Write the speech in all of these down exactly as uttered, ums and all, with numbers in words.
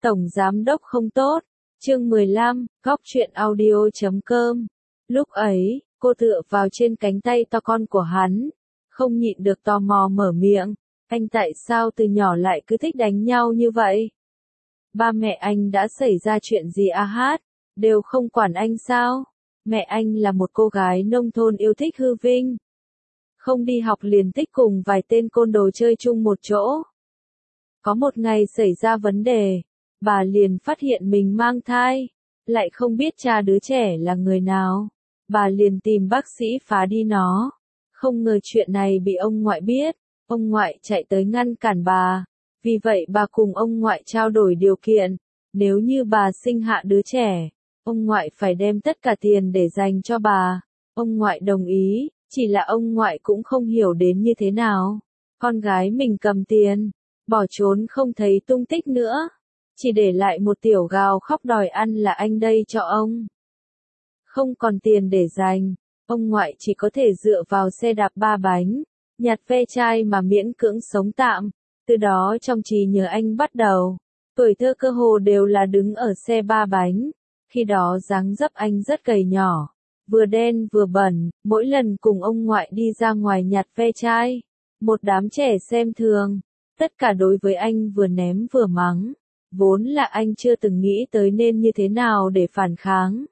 Tổng giám đốc không tốt. Chương mười lăm, góc truyện audio chấm com. Lúc ấy, cô tựa vào trên cánh tay to con của hắn, không nhịn được tò mò mở miệng, anh tại sao từ nhỏ lại cứ thích đánh nhau như vậy? Ba mẹ anh đã xảy ra chuyện gì a hát, đều không quản anh sao? Mẹ anh là một cô gái nông thôn yêu thích hư vinh. Không đi học liền thích cùng vài tên côn đồ chơi chung một chỗ. Có một ngày xảy ra vấn đề, bà liền phát hiện mình mang thai, lại không biết cha đứa trẻ là người nào. Bà liền tìm bác sĩ phá đi nó. Không ngờ chuyện này bị ông ngoại biết, ông ngoại chạy tới ngăn cản bà. Vì vậy bà cùng ông ngoại trao đổi điều kiện, nếu như bà sinh hạ đứa trẻ, ông ngoại phải đem tất cả tiền để dành cho bà. Ông ngoại đồng ý, chỉ là ông ngoại cũng không hiểu đến như thế nào. Con gái mình cầm tiền, bỏ trốn không thấy tung tích nữa, chỉ để lại một tiểu gào khóc đòi ăn là anh đây cho ông. Không còn tiền để dành, ông ngoại chỉ có thể dựa vào xe đạp ba bánh, nhặt ve chai mà miễn cưỡng sống tạm. Từ đó trong trí nhớ anh bắt đầu, tuổi thơ cơ hồ đều là đứng ở xe ba bánh. Khi đó dáng dấp anh rất gầy nhỏ, vừa đen vừa bẩn, mỗi lần cùng ông ngoại đi ra ngoài nhặt ve chai, một đám trẻ xem thường, tất cả đối với anh vừa ném vừa mắng. Vốn là anh chưa từng nghĩ tới nên như thế nào để phản kháng.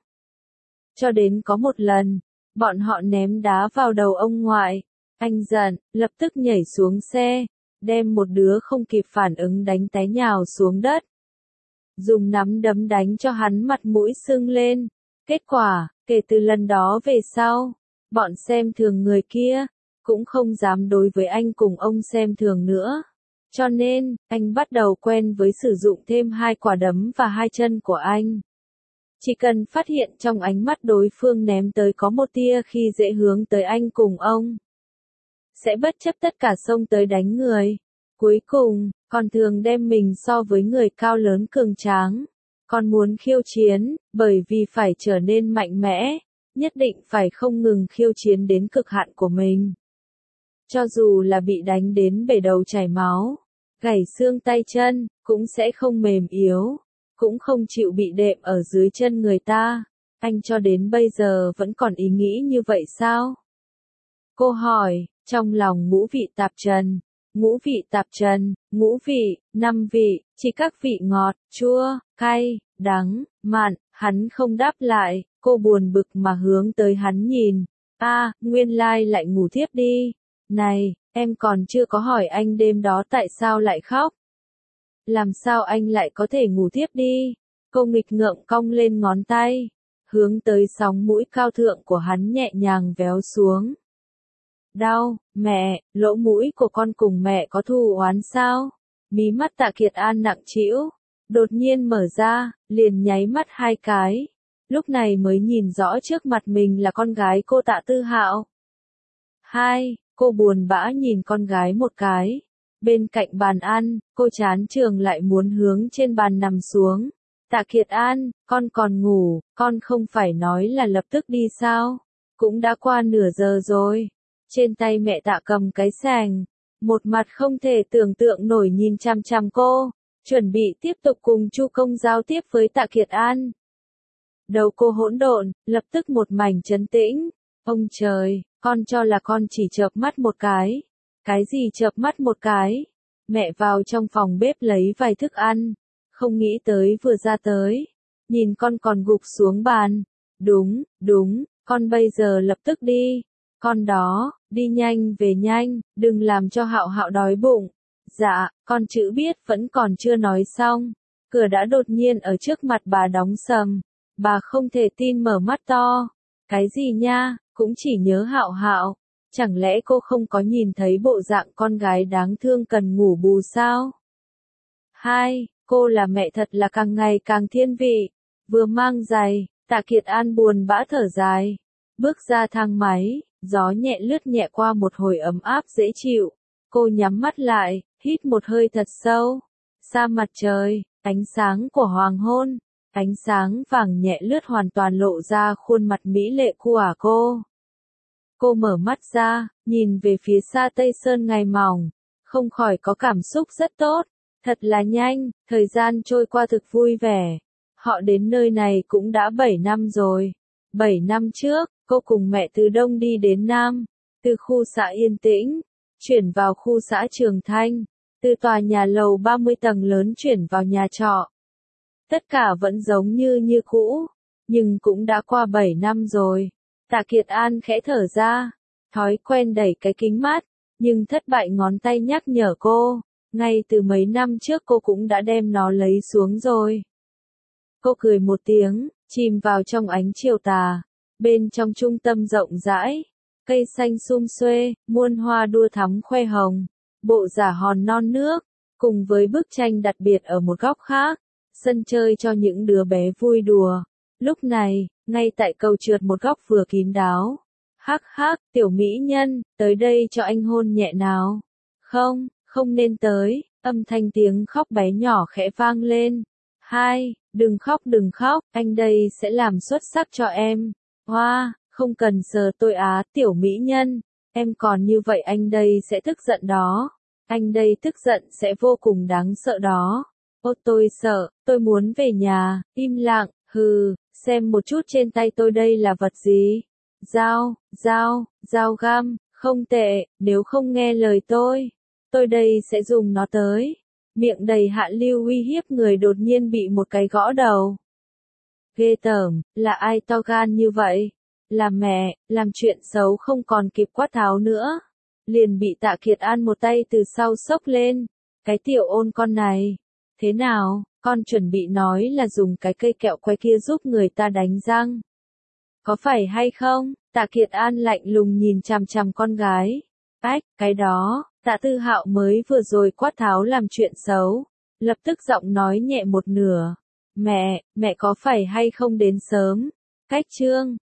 Cho đến có một lần, bọn họ ném đá vào đầu ông ngoại, anh giận, lập tức nhảy xuống xe, đem một đứa không kịp phản ứng đánh té nhào xuống đất. Dùng nắm đấm đánh cho hắn mặt mũi sưng lên. Kết quả, kể từ lần đó về sau, bọn xem thường người kia, cũng không dám đối với anh cùng ông xem thường nữa. Cho nên, anh bắt đầu quen với sử dụng thêm hai quả đấm và hai chân của anh. Chỉ cần phát hiện trong ánh mắt đối phương ném tới có một tia khi dễ hướng tới anh cùng ông, sẽ bất chấp tất cả xông tới đánh người. Cuối cùng, còn thường đem mình so với người cao lớn cường tráng. Còn muốn khiêu chiến, bởi vì phải trở nên mạnh mẽ, nhất định phải không ngừng khiêu chiến đến cực hạn của mình. Cho dù là bị đánh đến bể đầu chảy máu, gãy xương tay chân, cũng sẽ không mềm yếu, cũng không chịu bị đệm ở dưới chân người ta. Anh cho đến bây giờ vẫn còn ý nghĩ như vậy sao? Cô hỏi, trong lòng ngũ vị tạp trần. Ngũ vị tạp trần, ngũ vị, năm vị, chỉ các vị ngọt, chua, cay, đắng, mặn. Hắn không đáp lại, cô buồn bực mà hướng tới hắn nhìn. A, à, nguyên lai lại ngủ thiếp đi. Này, em còn chưa có hỏi anh đêm đó tại sao lại khóc. Làm sao anh lại có thể ngủ thiếp đi? Cô nghịch ngợm cong lên ngón tay, hướng tới sóng mũi cao thượng của hắn nhẹ nhàng véo xuống. Đau, mẹ, lỗ mũi của con cùng mẹ có thù oán sao? Mí mắt Tạ Kiệt An nặng trĩu, đột nhiên mở ra, liền nháy mắt hai cái. Lúc này mới nhìn rõ trước mặt mình là con gái cô Tạ Tư Hạo. Hai, cô buồn bã nhìn con gái một cái. Bên cạnh bàn ăn, cô chán trường lại muốn hướng trên bàn nằm xuống. Tạ Kiệt An, con còn ngủ, con không phải nói là lập tức đi sao? Cũng đã qua nửa giờ rồi. Trên tay mẹ Tạ cầm cái sàng, một mặt không thể tưởng tượng nổi nhìn chằm chằm cô, chuẩn bị tiếp tục cùng Chu Công giao tiếp với Tạ Kiệt An. Đầu cô hỗn độn, lập tức một mảnh trấn tĩnh. Ông trời, con cho là con chỉ chợp mắt một cái. Cái gì chợp mắt một cái? Mẹ vào trong phòng bếp lấy vài thức ăn, không nghĩ tới vừa ra tới, nhìn con còn gục xuống bàn. Đúng, đúng, con bây giờ lập tức đi. Con đó, đi nhanh về nhanh, đừng làm cho Hạo Hạo đói bụng. Dạ, con chữ biết vẫn còn chưa nói xong. Cửa đã đột nhiên ở trước mặt bà đóng sầm. Bà không thể tin mở mắt to. Cái gì nha, cũng chỉ nhớ Hạo Hạo. Chẳng lẽ cô không có nhìn thấy bộ dạng con gái đáng thương cần ngủ bù sao? Hai, cô là mẹ thật là càng ngày càng thiên vị. Vừa mang giày, Tạ Kiệt An buồn bã thở dài. Bước ra thang máy, gió nhẹ lướt nhẹ qua một hồi ấm áp dễ chịu. Cô nhắm mắt lại, hít một hơi thật sâu. Xa mặt trời, ánh sáng của hoàng hôn, ánh sáng vàng nhẹ lướt hoàn toàn lộ ra khuôn mặt mỹ lệ của cô. Cô mở mắt ra, nhìn về phía xa Tây Sơn ngày mỏng, không khỏi có cảm xúc rất tốt. Thật là nhanh, thời gian trôi qua thực vui vẻ. Họ đến nơi này cũng đã bảy năm rồi. bảy năm trước, cô cùng mẹ từ Đông đi đến Nam, từ khu xã Yên Tĩnh, chuyển vào khu xã Trường Thanh, từ tòa nhà lầu ba mươi tầng lớn chuyển vào nhà trọ. Tất cả vẫn giống như như cũ, nhưng cũng đã qua bảy năm rồi. Tạ Kiệt An khẽ thở ra, thói quen đẩy cái kính mắt, nhưng thất bại ngón tay nhắc nhở cô, ngay từ mấy năm trước cô cũng đã đem nó lấy xuống rồi. Cô cười một tiếng, chìm vào trong ánh chiều tà. Bên trong trung tâm rộng rãi, cây xanh sum xuê, muôn hoa đua thắm khoe hồng, bộ giả hòn non nước, cùng với bức tranh đặc biệt ở một góc khác, sân chơi cho những đứa bé vui đùa. Lúc này, ngay tại cầu trượt một góc vừa kín đáo. Hắc hắc, tiểu mỹ nhân, tới đây cho anh hôn nhẹ nào. Không, không nên tới, âm thanh tiếng khóc bé nhỏ khẽ vang lên. Hai, đừng khóc đừng khóc, anh đây sẽ làm xuất sắc cho em. Hoa, không cần sờ tôi á, tiểu mỹ nhân, em còn như vậy anh đây sẽ tức giận đó. Anh đây tức giận sẽ vô cùng đáng sợ đó. Ô tôi sợ, tôi muốn về nhà, im lặng, hừ, xem một chút trên tay tôi đây là vật gì. Dao, dao, dao găm, không tệ, nếu không nghe lời tôi, tôi đây sẽ dùng nó tới. Miệng đầy hạ lưu uy hiếp người đột nhiên bị một cái gõ đầu. Ghê tởm, là ai to gan như vậy? Là mẹ, làm chuyện xấu không còn kịp quát tháo nữa. Liền bị Tạ Kiệt An một tay từ sau xốc lên. Cái tiểu ôn con này. Thế nào, con chuẩn bị nói là dùng cái cây kẹo quay kia giúp người ta đánh răng. Có phải hay không? Tạ Kiệt An lạnh lùng nhìn chằm chằm con gái. Ách, cái đó, Tạ Tư Hạo mới vừa rồi quát tháo làm chuyện xấu. Lập tức giọng nói nhẹ một nửa. Mẹ, mẹ có phải hay không đến sớm? Cách trương,